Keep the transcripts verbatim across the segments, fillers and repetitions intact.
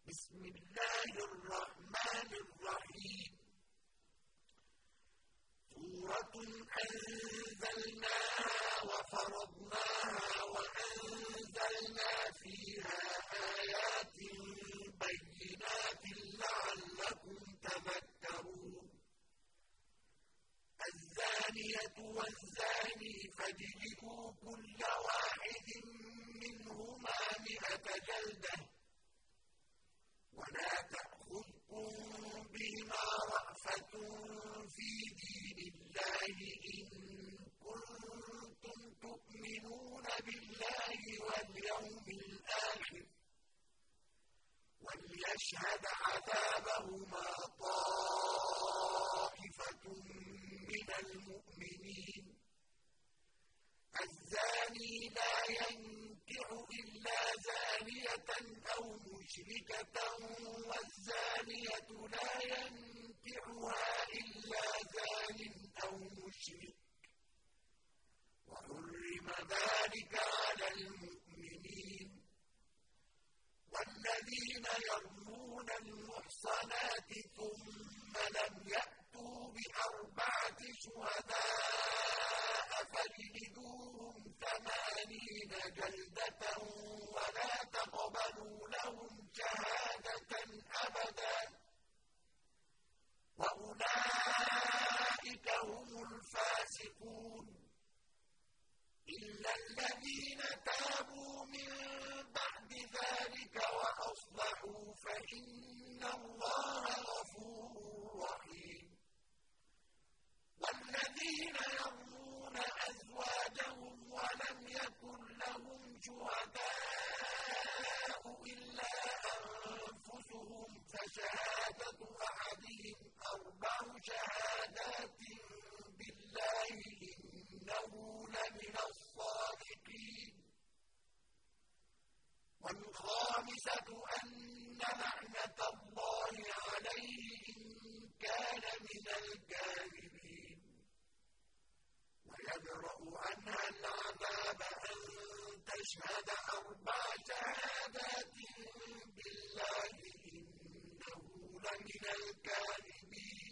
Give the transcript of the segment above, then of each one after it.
بسم الله الرحمن الرحيم سورة أنزلناها وفرضناها وأنزلنا فيها آيات بينات لعلكم تذكرون الزانية والزاني فاجلدوا كل واحد منهما مئة جلدة ولا تأخذكم بما رأفة في دين الله إن كنتم تؤمنون بالله واليوم الآخر وليشهد عذابهما طائفة من المؤمنين الزاني لا ينكح إلا زانية أو مشركة والزانية لا ينكحها إلا زان أو مشرك وحرم ذلك على المؤمنين والذين يرمون المحصنات ثم لم يأتوا بأربعة شهداء فاجلدوهم ثمانين جلدة ولا تقبلوا لهم شهادة أبدا وأولئك هم الفاسقون إلا الذين تابوا من بعد ذلك وأصلحوا فإن الله غفور رحيم والذين يرمون أزواجهم ولم يكن لهم شهداء إلا أنفسهم فشهادة أحدهم أربع شهادات بالله إنه لمن الصادقين والخامسة أن لعنة الله عليه إن كان من الكاذبين ويدرأ عنها العذاب أن تشهد أربع شهادات بالله إنه لمن الكاذبين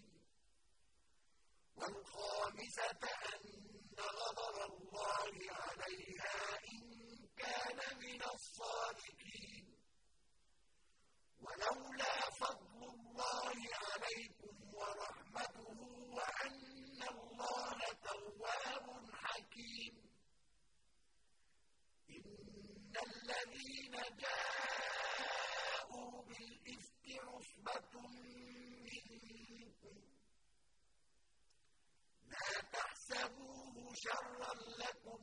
والخامسة أن غضب الله عليها إن كان من الصادقين ولولا فضل الله عليكم ورحمته وأن الله تواب حكيم إن الذين جاءوا بالإفك عصبة منكم لا تحسبوه شرا لكم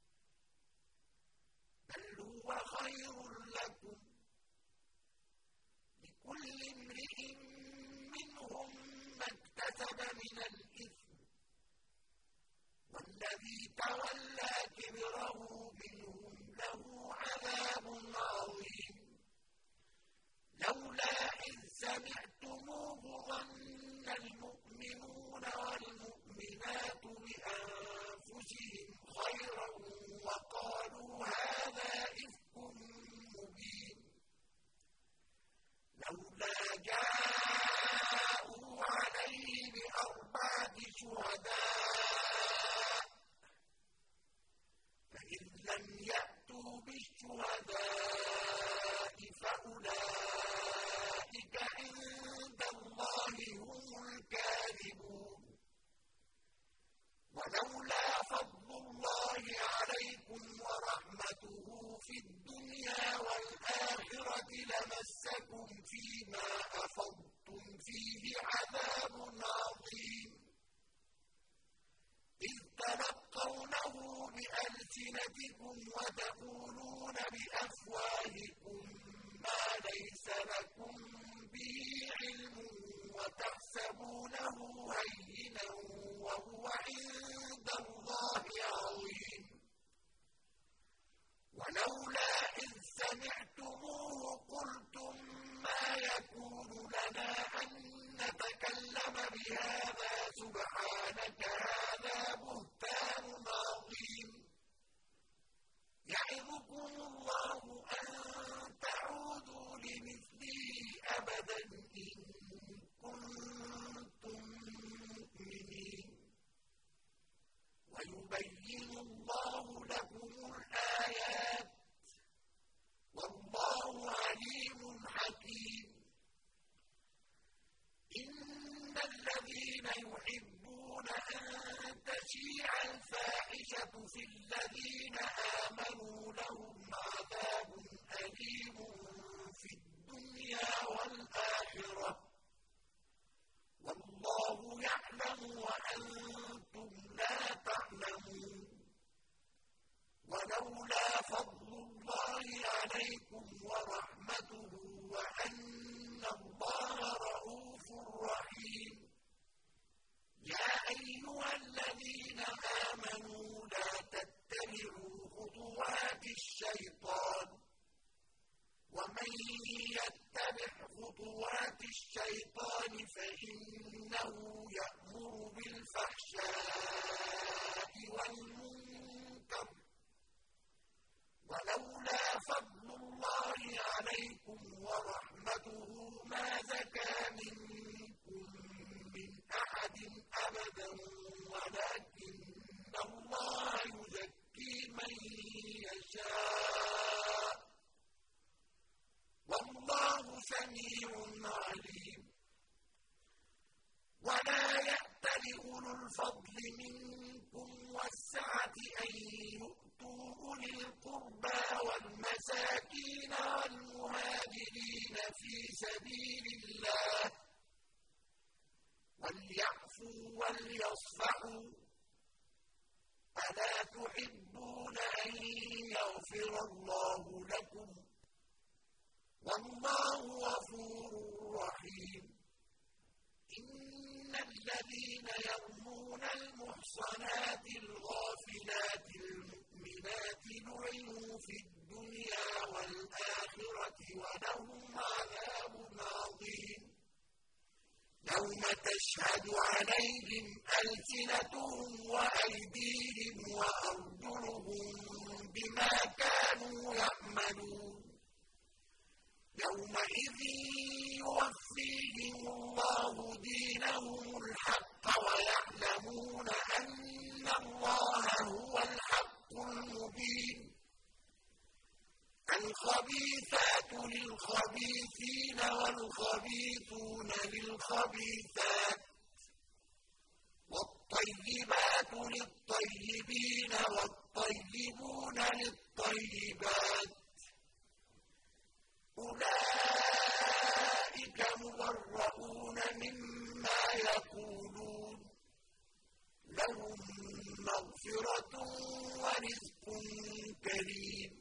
بل هو خير لكم لكل امرئ منهم ما اكتسب من الإثم والذي تولى كبره منهم له عذاب عظيم لولا إذ سمعتموه ظن المؤمنون والمؤمنات بأنفسهم خيرا وقالوا هذا إفك مبين لولا جاءوا عليه بأربعة شهداء فإن لم يأتوا بالشهداء فأولئك عند الله هم الكاذبون ولولا فضل الله عليكم ورحمته في الدنيا والآخرة لمسكم فيما أفضتم فيه عذاب عظيم إذ تلقونه بألسنتكم وتقولون بأفواهكم ما ليس لكم به علم وتحسبونه هينا وهو عند الله عظيم ولولا إذ سمعتموه قلتم ما يكون لنا أن نتكلم بهذا سبحانك هذا بهتان عظيم يعظكم الله أن تعودوا لمثله أَبَدًا إِن كُنتُم مُّؤْمِنِينَ وَيُبَيِّنُ اللَّهُ لَكُمُ الْآيَاتِ وَاللَّهُ عَلِيمٌ حَكِيمٌ إِنَّ الَّذِينَ يُحِبُّونَ أَن تَشِيعَ الْفَاحِشَةُ فِي الَّذِينَ آمَنُوا لَهُمْ عَذَابٌ أَلِيمٌ فِي الدُّنْيَا وَالْآخِرَةِ وَاللَّهُ يَعْلَمُ وَأَنتُمْ لَا تَعْلَمُونَ وَلَوْلَا فَضْلُ اللَّهِ عَلَيْكُمْ وَرَحْمَتُهُ وَأَنَّ اللَّهَ رَءُوفٌ رَّحِيمٌ يَا أَيُّهَا الَّذِينَ آمَنُوا لَا تَتَّبِعُوا خُطُوَاتِ الشَّيْطَانِ وَمَن يَتَّبِعْ خُطُوَاتِ الشَّيْطَانِ فَإِنَّهُ يَأْمُرُ بِالْفَحْشَاءِ وَالْمُنكَرِ وَلَوْلَا فَضْلُ اللَّهِ عَلَيْكُمْ وَرَحْمَتُهُ مَا زَكَىٰ مِنكُم مِّنْ أَحَدٍ أَبَدًا وَلَٰكِنَّ اللَّهَ يُزَكِّي مَن يَشَاءُ وَاللَّهُ سَمِيعٌ عَلِيمٌ وَلَا يَأْتَلِ أُولُو الْفَضْلِ مِنكُمْ وَالسَّعَةِ أَن يُؤْتُوا أُولِي الْقُرْبَىٰ وَالْمَسَاكِينَ وَالْمُهَاجِرِينَ فِي سَبِيلِ اللَّهِ وَلْيَعْفُوا وَلْيَصْفَحُوا أَلَا تُحِبُّونَ أَن يَغْفِرَ اللَّهُ لَكُمْ وَاللَّهُ غَفُورٌ رَّحِيمٌ إِنَّ الَّذِينَ يَرْمُونَ الْمُحْصَنَاتِ الْغَافِلَاتِ الْمُؤْمِنَاتِ لُعِنُوا فِي الدُّنْيَا وَالْآخِرَةِ وَلَهُمْ عَذَابٌ عَظِيمٌ يَوْمَ تَشْهَدُ عَلَيْهِمْ أَلْسِنَتُهُمْ وَأَيْدِيهِمْ وَأَرْجُلُهُم بِمَا كَانُوا يَعْمَلُونَ يَوْمَئِذٍ يُوَفِّيهِمُ اللَّهُ دِينَهُمُ الْحَقَّ وَيَعْلَمُونَ أَنَّ اللَّهَ هُوَ الْحَقُّ الْمُبِينُ الْخَبِيثَاتُ لِلْخَبِيثِينَ وَالْخَبِيثُونَ لِلْخَبِيثَاتِ وَالطَّيِّبَاتُ لِلطَّيِّبِينَ وَالطَّيِّبُونَ لِلطَّيِّبَاتِ أُولَٰئِكَ مُبَرَّءُونَ مِمَّا يَقُولُونَ لَهُم مَّغْفِرَةٌ وَرِزْقٌ كَرِيمٌ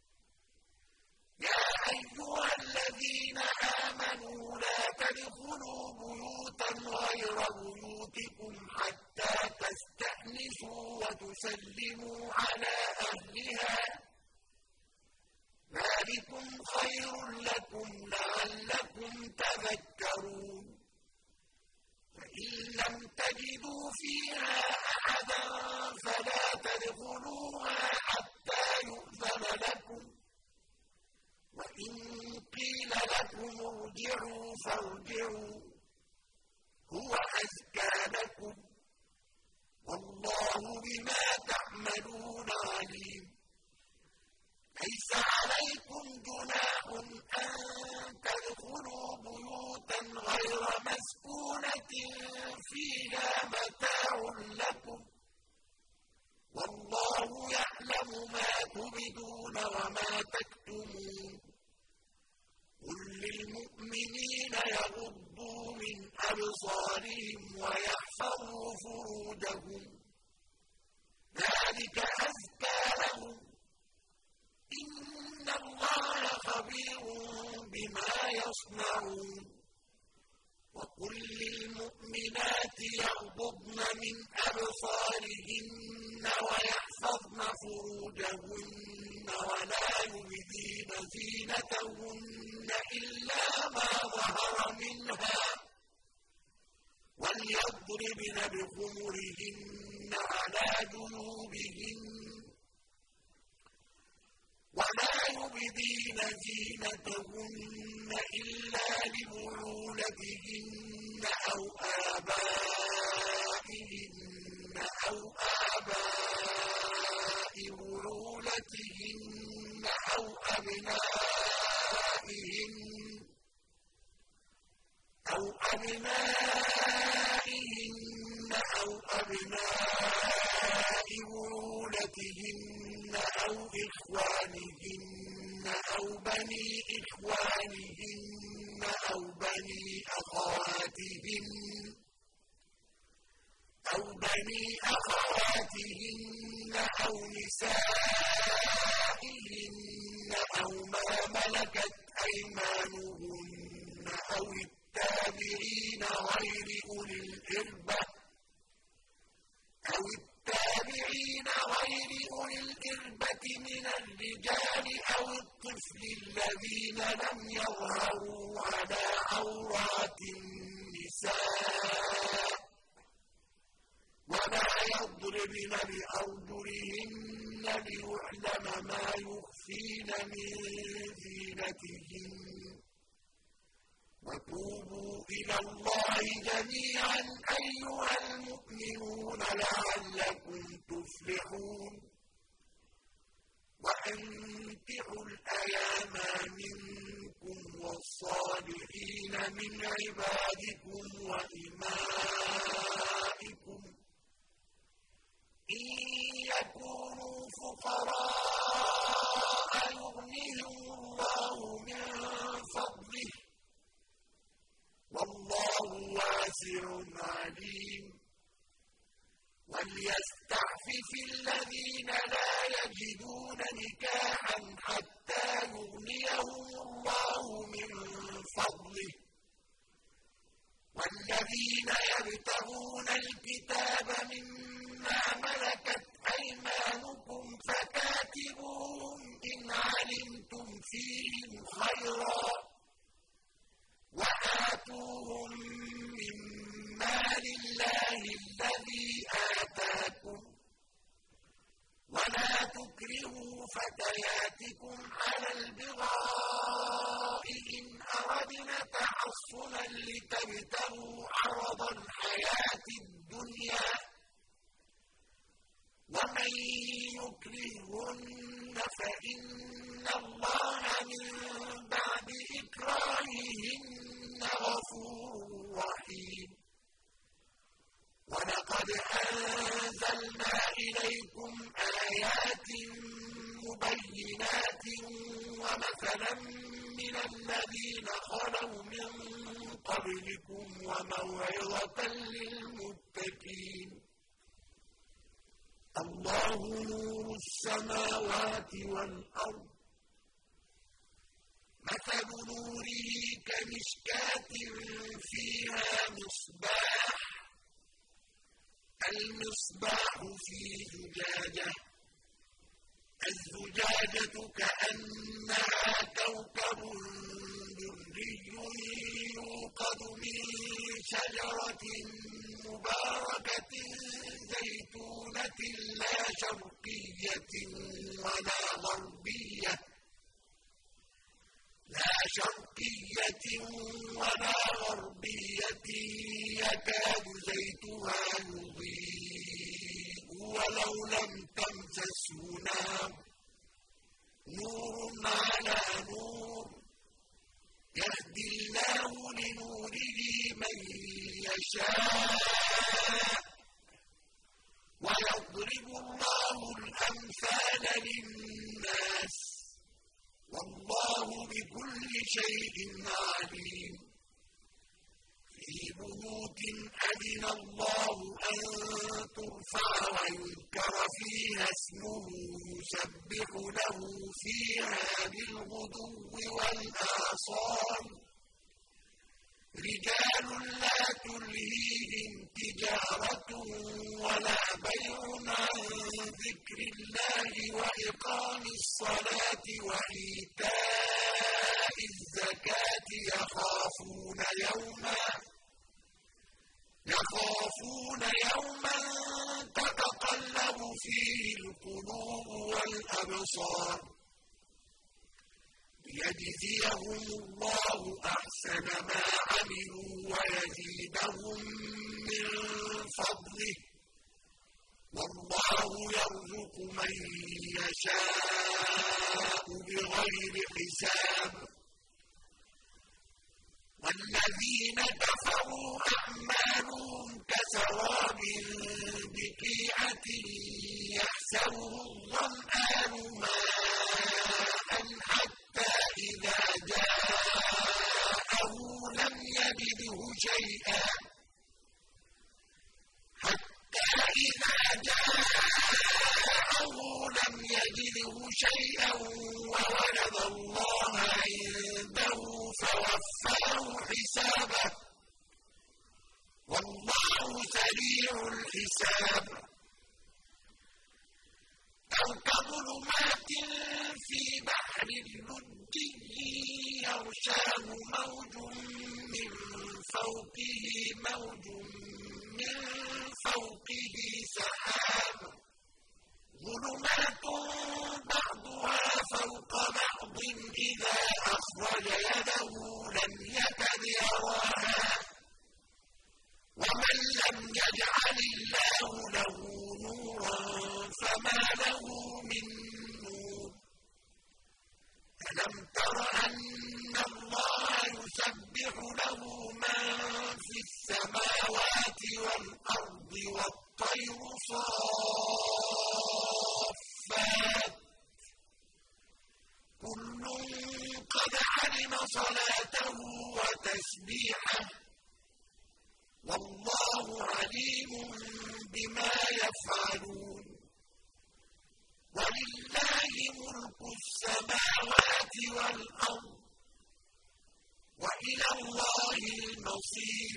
يَا أَيُّهَا الَّذِينَ آمَنُوا لَا تَدْخُلُوا بُيُوتًا غَيْرَ بُيُوتِكُمْ حَتَّىٰ تَسْتَأْنِسُوا وَتُسَلِّمُوا عَلَىٰ أَهْلِهَا ذَٰلِكُمْ خَيْرٌ لَّكُمْ لَعَلَّكُمْ تَذَكَّرُونَ فَإِن لَّمْ تَجِدُوا فِيهَا أَحَدًا فَلَا تَدْخُلُوهَا حَتَّىٰ يُؤْذَنَ لَكُمْ وَإِن قِيلَ لَكُمُ ارْجِعُوا فَارْجِعُوا هُوَ أَزْكَىٰ لَكُمْ وَاللَّهُ بِمَا تَعْمَلُونَ عَلِيمٌ لَيْسَ عَلَيْكُمْ جُنَاحٌ أَن تَدْخُلُوا بُيُوتًا غَيْرَ مَسْكُونَةٍ فِيهَا مَتَاعٌ لَّكُمْ وَاللَّهُ يَعْلَمُ مَا تُبْدُونَ وَمَا تَكْتُمُونَ قُل لِّلْمُؤْمِنِينَ يَغُضُّوا مِنْ أَبْصَارِهِمْ وَيَحْفَظُوا فُرُوجَهُمْ ذَٰلِكَ أَزْكَىٰ لَهُمْ إِنَّ اللَّهَ خَبِيرٌ بِمَا يَصْنَعُونَ وَقُل لِّلْمُؤْمِنَاتِ يَغْضُضْنَ مِنْ أَبْصَارِهِنَّ وَيَحْفَظْنَ فُرُوجَهُنَّ وَلَا يُبْدِينَ زِينَتَهُنَّ إِلَّا مَا ظَهَرَ مِنْهَا وَلْيَضْرِبْنَ بِخُمُرِهِنَّ عَلَىٰ جُيُوبِهِنَّ وَلَا يُبْدِينَ زِينَتَهُنَّ إِلَّا لِبُعُولَتِهِنَّ بعولتهن أو آبائهن أو آباء بعولتهن أو أبنائهن أو أبنائهن أو أبناء بعولتهن أو إخوانهن أو بني إخوانهن أو بني أخواتهن أو بني أخواتهن أو نسائهن أو ما ملكت أيمانهن أو التابعين غير أولي الإربة أو التابعين غير أولي الإربة من الرجال أو الطفل الذين لم يظهروا على عورات النساء ولا يضربن بأرجلهن ليعلم ما يخفين من زينتهن وتوبوا إلى الله جميعا أيها المؤمنون لعلكم تفلحون وأنكحوا الأيام منكم والصالحين من عبادكم وإمائكم إن يكونوا فقراء يغنيهم الله من فضله والله واسع عليم وليستعفف الذين لا يجدون نكاحا حتى يغنيهم الله من فضله والذين يبتغون الكتاب مما ملكت أيمانكم فكاتبوهم إن علمتم فيهم خيرا وآتوهم من مال الله الذي آتاكم ولا تكرهوا فتياتكم على البغاء إن أردنا تحصنا لتبتغوا عرض الحياة الدنيا ومن يكرهن فإن الله من بعد إكراههن غفور رحيم ولقد أنزلنا إليكم آيات مبينات ومثلا من الذين خلوا من قبلكم وموعظة للمتقين الله نور السماوات والأرض مثل نوره كمشكاة فيها مصباح المصباح في زجاجة الزجاجة كأنها كوكب دري يوقد من شجرة مباركة زيتونة لا شرقية ولا غربية لا شرقية ولا غربية يكاد زيتها يضيء ولو لم تمسسه نار نور على نور يهدي الله لنوره من يشاء ويضرب الله الأمثال للناس والله بكل شيء عليم في بيوت أذن الله أن ترفع ويذكر فيها اسمه يسبح له فيها بالغدو والآصال رجال لا تلهيهم تجارة ولا بيع عن ذكر الله وإقام الصلاة وإيتاء الزكاة يخافون يوما يخافون يوما تتقلب فيه القلوب والأبصار ليجزيهم الله أحسن ما عملوا الذين كفروا أعمالهم كسراب بقيعة يحسبه الظمآن ماء حتى إذا جاءه لم يجده شيئا حتى إذا جاءه لم يجده شيئا ووجد الله عنده فوفاه حسابه والله سريع الحساب أو كظلمات في بحر لجي يغشاه موج من فوقه موج من فوقه سحاب ظلمات بعضها فوق بعض إذا أخرج يده لم يكد يراها ومن لم يجعل الله له نورا فما له من نور ألم تر أن الله يسبح له من في السماوات والأرض والطير صافات كل قد علم صلاته وتسبيحه والله عليم بما يفعلون ولله ملك السماوات والأرض وإلى الله المصير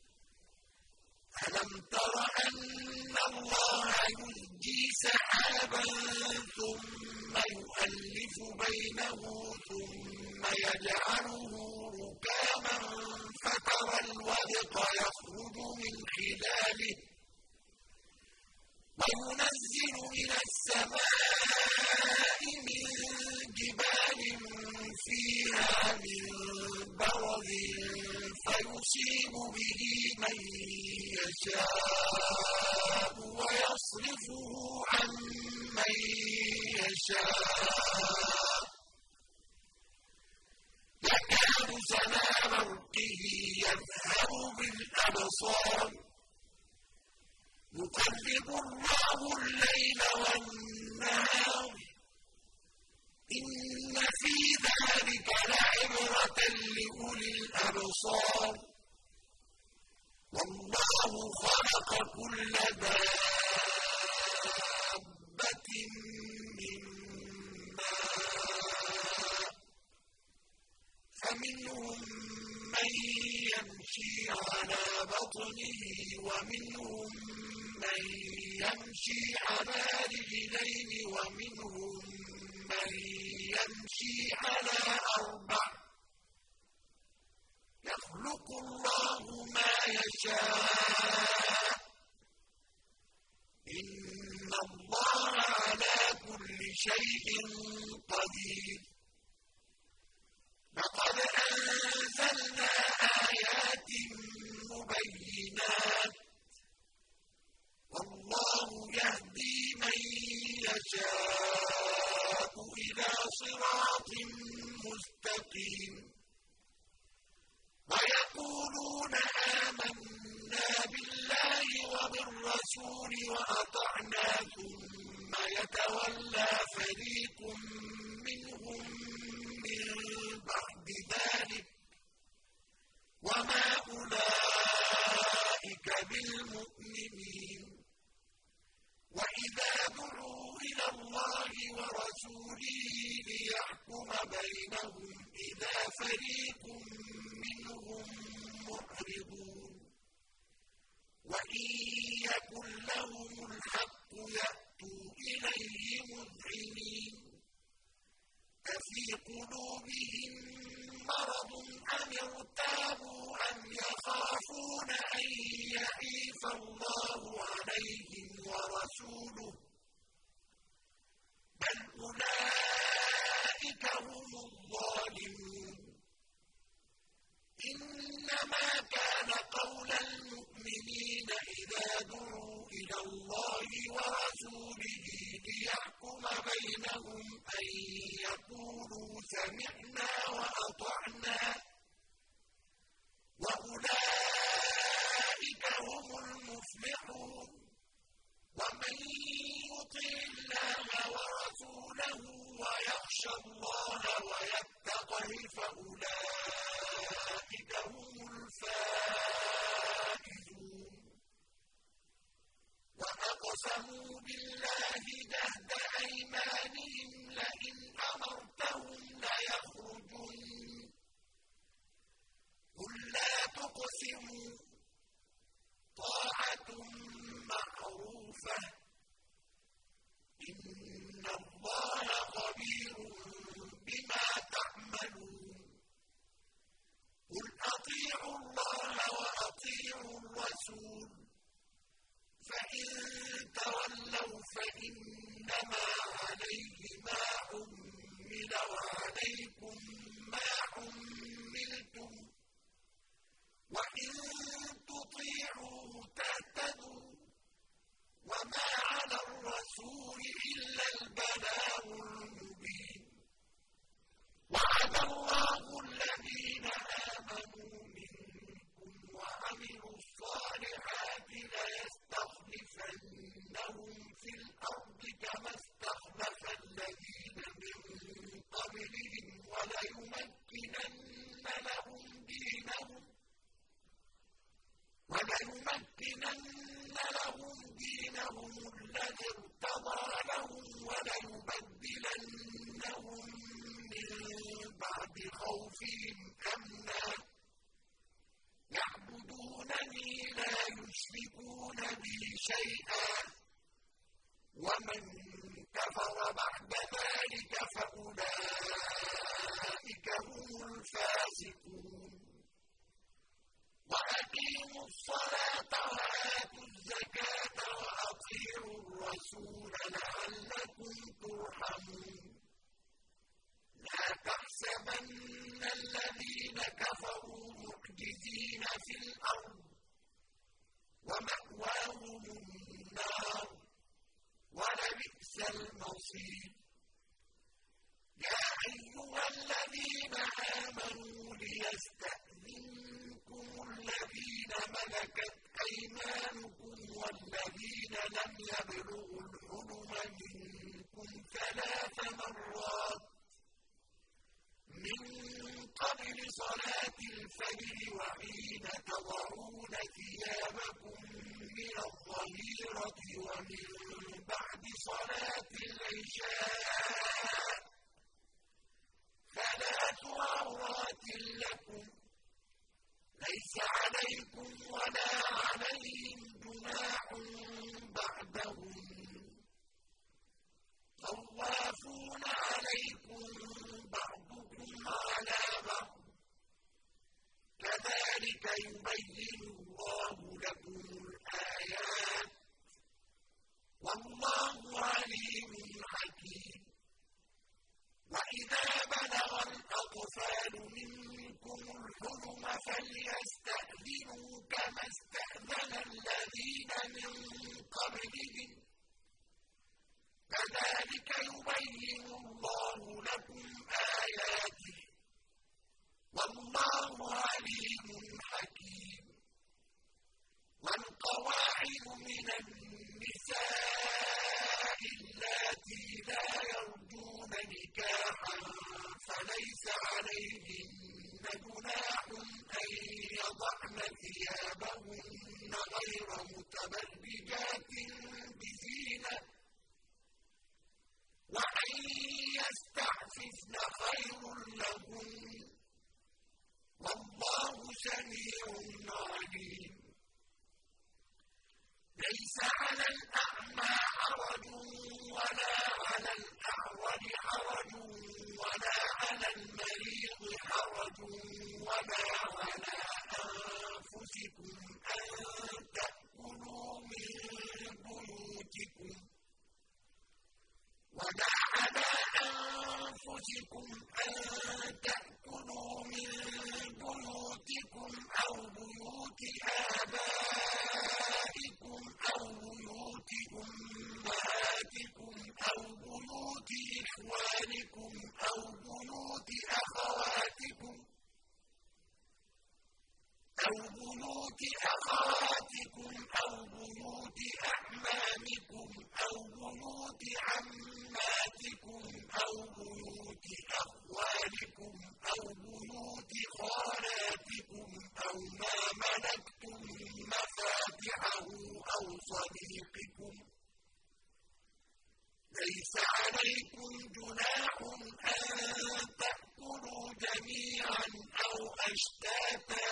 ألم تر أن الله يزجي سحابا ثم يؤلف بينه ثم يجعله ركاما فترى الودق يخرج من خلاله وينزل من السماء من جبال فيها من برد فيصيب به من يشاء ويصرفه عن من يشاء يكاد سنا برقه يذهب بالأبصار يقلب الله الليل والنهار إن في ذلك لعبرة لأولي الأبصار والله خلق كل دابة من ماء فمنهم من يمشي على بطنه ومنهم من يمشي على رجلين ومنهم من يمشي على أربع يخلق الله ما يشاء إن الله على كل شيء قدير لقد أنزلنا آيات مبينات والله يهدي من يشاء إلى صراط مستقيم ويقولون آمنا بالله وبالرسول وأطعنا ثم يتولى فريق منهم من بعد ذلك وما أولئك بالمؤمنين وإذا دعوا إلى الله ورسوله ليحكم بينهم إذا فريق منهم معرضون وإن يكن لهم الحق يأتوا إليه مذعنين أفي قلوبهم مرض أم ارتابوا أم يخافون أن يحيف الله عليهم ورسوله بل أولئك هم الظالمون إنما كان قول المؤمنين إذا دعوا إلى الله ورسوله ليحكم بينهم أن يقولوا سمعنا وأطعنا وَأَقْسَمُوا بِاللَّهِ جَهْدَ أَيْمَانِهِمْ لَئِنْ أَمَرْتَهُمْ لَيَخْرُجُنَّ قُل لَّا تُقْسِمُوا طَاعَةٌ مَّعْرُوفَةٌ ۚ إِنَّ اللَّهَ خَبِيرٌ بِمَا تَعْمَلُونَ قُلْ أَطِيعُوا اللَّهَ وَأَطِيعُوا الرَّسُولَ ۖ فَإِن تَوَلَّوْا فَإِنَّمَا عَلَيْهِ مَا حُمِّلَ وَعَلَيْكُم مَّا حُمِّلْتُمْ ۖ وَإِن تُطِيعُوهُ تَهْتَدُوا ۚ وَمَا عَلَى الرَّسُولِ إِلَّا الْبَلَاغُ الْمُبِينُ وَعَدَ اللَّهُ الَّذِينَ آمَنُوا مِنكُمْ وَعَمِلُوا الصَّالِحَاتِ لَيَسْتَخْلِفَنَّهُمْ فِي الْأَرْضِ كَمَا اسْتَخْلَفَ الَّذِينَ مِن قَبْلِهِمْ وَلَيُمَكِّنَنَّ لَهُمْ دِينَهُمْ وَلَيُمَكِّنَنَّ لَهُمْ دِينَهُمُ الَّذِي ارْتَضَىٰ لَهُمْ وَلَيُبَدِّلَنَّهُم مِّن بَعْدِ خَوْفِهِمْ أَمْنًا ۚ يَعْبُدُونَنِي لَا يُشْرِكُونَ بِي شَيْئًا ۚ وَمَن كَفَرَ بَعْدَ ذَٰلِكَ فَأُولَٰئِكَ هُمُ الْفَاسِقُونَ وَأَقِيمُوا الصَّلَاةَ وَآتُوا الزَّكَاةَ وَأَطِيعُوا الرَّسُولَ لَعَلَّكُمْ تُرْحَمُونَ لَا تَحْسَبَنَّ الَّذِينَ كَفَرُوا مُعْجِزِينَ فِي الْأَرْضِ ۚ وَمَأْوَاهُمُ النَّارُ ۖ وَلَبِئْسَ الْمَصِيرُ يَا أَيُّهَا الَّذِينَ آمَنُوا لِيَسْتَأْذِنكُمُ الَّذِينَ مَلَكَتْ أَيْمَانُكُمْ وَالَّذِينَ لَمْ يَبْلُغُوا الْحُلُمَ مِنكُمْ ثَلَاثَ مَرَّاتٍ مِّن قَبْلِ صَلَاةِ الْفَجْرِ وَحِينَ تَضَعُونَ ثِيَابَكُم مِّنَ الظَّهِيرَةِ وَمِن بَعْدِ صَلَاةِ الْعِشَاءِ ۚ ثَلَاثُ عَوْرَاتٍ لَّكُمْ ۚ لَيْسَ عَلَيْكُمْ وَلَا عَلَيْهِمْ جُنَاحٌ بَعْدَهُنَّ ۚ طَوَّافُونَ عَلَيْكُم بَعْضُكُمْ عَلَىٰ بَعْضٍ ۚ كَذَٰلِكَ يُبَيِّنُ اللَّهُ لَكُمُ الْآيَاتِ ۗ وَاللَّهُ عَلِيمٌ حَكِيمٌ وَإِذَا بَلَغَ الْأَطْفَالُ مِنكُمُ الْحُلُمَ فَلْيَسْتَأْذِنُوا كَمَا اسْتَأْذَنَ الَّذِينَ مِن قَبْلِهِمْ ۚ كَذَٰلِكَ يُبَيِّنُ اللَّهُ لَكُمْ آيَاتِهِ ۗ وَاللَّهُ عَلِيمٌ حَكِيمٌ وَالْقَوَاعِدُ مِنَ النِّسَاءِ اللَّاتِي لَا يَرْجُونَ نِكَاحًا فَلَيْسَ عَلَيْهِنَّ جُنَاحٌ أَن يَضَعْنَ ثِيَابَهُنَّ غَيْرَ مُتَبَرِّجَاتٍ بِزِينَةٍ ۖ وَأَن يَسْتَعْفِفْنَ خَيْرٌ لَّهُنَّ ۗ وَاللَّهُ سَمِيعٌ عَلِيمٌ لَيْسَ عَلَى الْأَعْمَىٰ حَرَجٌ وَلَا عَلَى الْأَعْرَجِ حَرَجٌ وَلَا عَلَى الْمَرِيضِ حَرَجٌ وَلَا عَلَىٰ أَنفُسِكُمْ أَن تَأْكُلُوا مِن بُيُوتِكُمْ وَلَا عَلَىٰ أَنفُسِكُمْ أَن تَأْكُلُوا مِن بُيُوتِكُمْ أَوْ بُيُوتِ آبَائِكُمْ أَوْ بُيُوتِ أُمَّهَاتِكُمْ أَوْ بُيُوتِ إِخْوَانِكُمْ أَوْ بُيُوتِ أَخَوَاتِكُمْ أَوْ بُيُوتِ أَخَوَاتِكُمْ أَوْ بُيُوتِ أَعْمَامِكُمْ أَوْ بُيُوتِ عَمَّاتِكُمْ أَوْ بُيُوتِ أَخْوَالِكُمْ أَوْ بُيُوتِ خَالَاتِكُمْ أَوْ مَا مَلَكْتُم مَّفَاتِحَهُ أَوْ صَدِيقِكُمْ فجاتا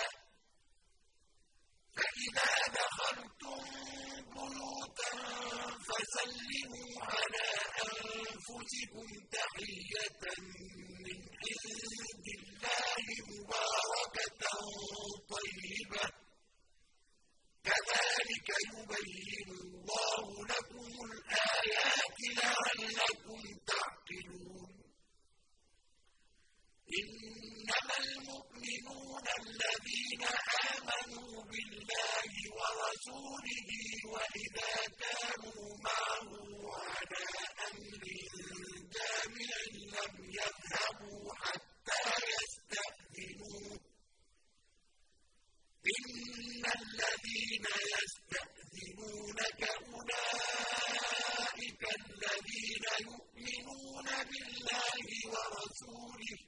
فإذا دخلتم بيوتا فسلموا على أنفسكم تحية من عند الله مباركة طيبة كذلك يبين الله لكم الآيات لعلكم تعقلون إنما المؤمنون الذين آمنوا بالله ورسوله وإذا كانوا معه على أمر جامع لم يذهبوا حتى يستأذنوه إن الذين يستأذنونك أولئك الذين يؤمنون بالله ورسوله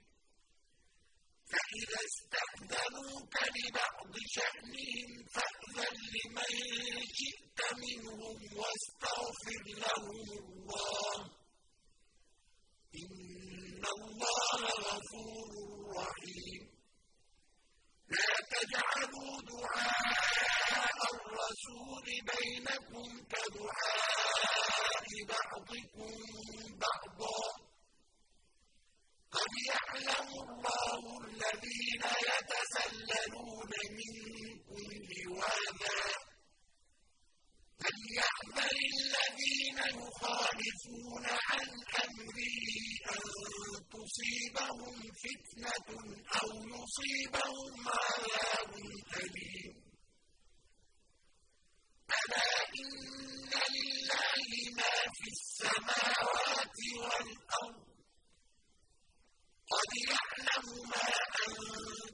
فإذا استأذنوك لبعض شأنهم فأذن لمن شئت منهم واستغفر لهم الله إن الله غفور رحيم لا تجعلوا دعاء الرسول بينكم كدعاء بعضكم بعضا قد يعلم الله الذين يتسللون منكم لواذا فليحذر الذين يخالفون عن أمره أن تصيبهم فتنة أو يصيبهم عذاب أليم ألا إن لله ما في السماوات والأرض قد يعلم ما أنتم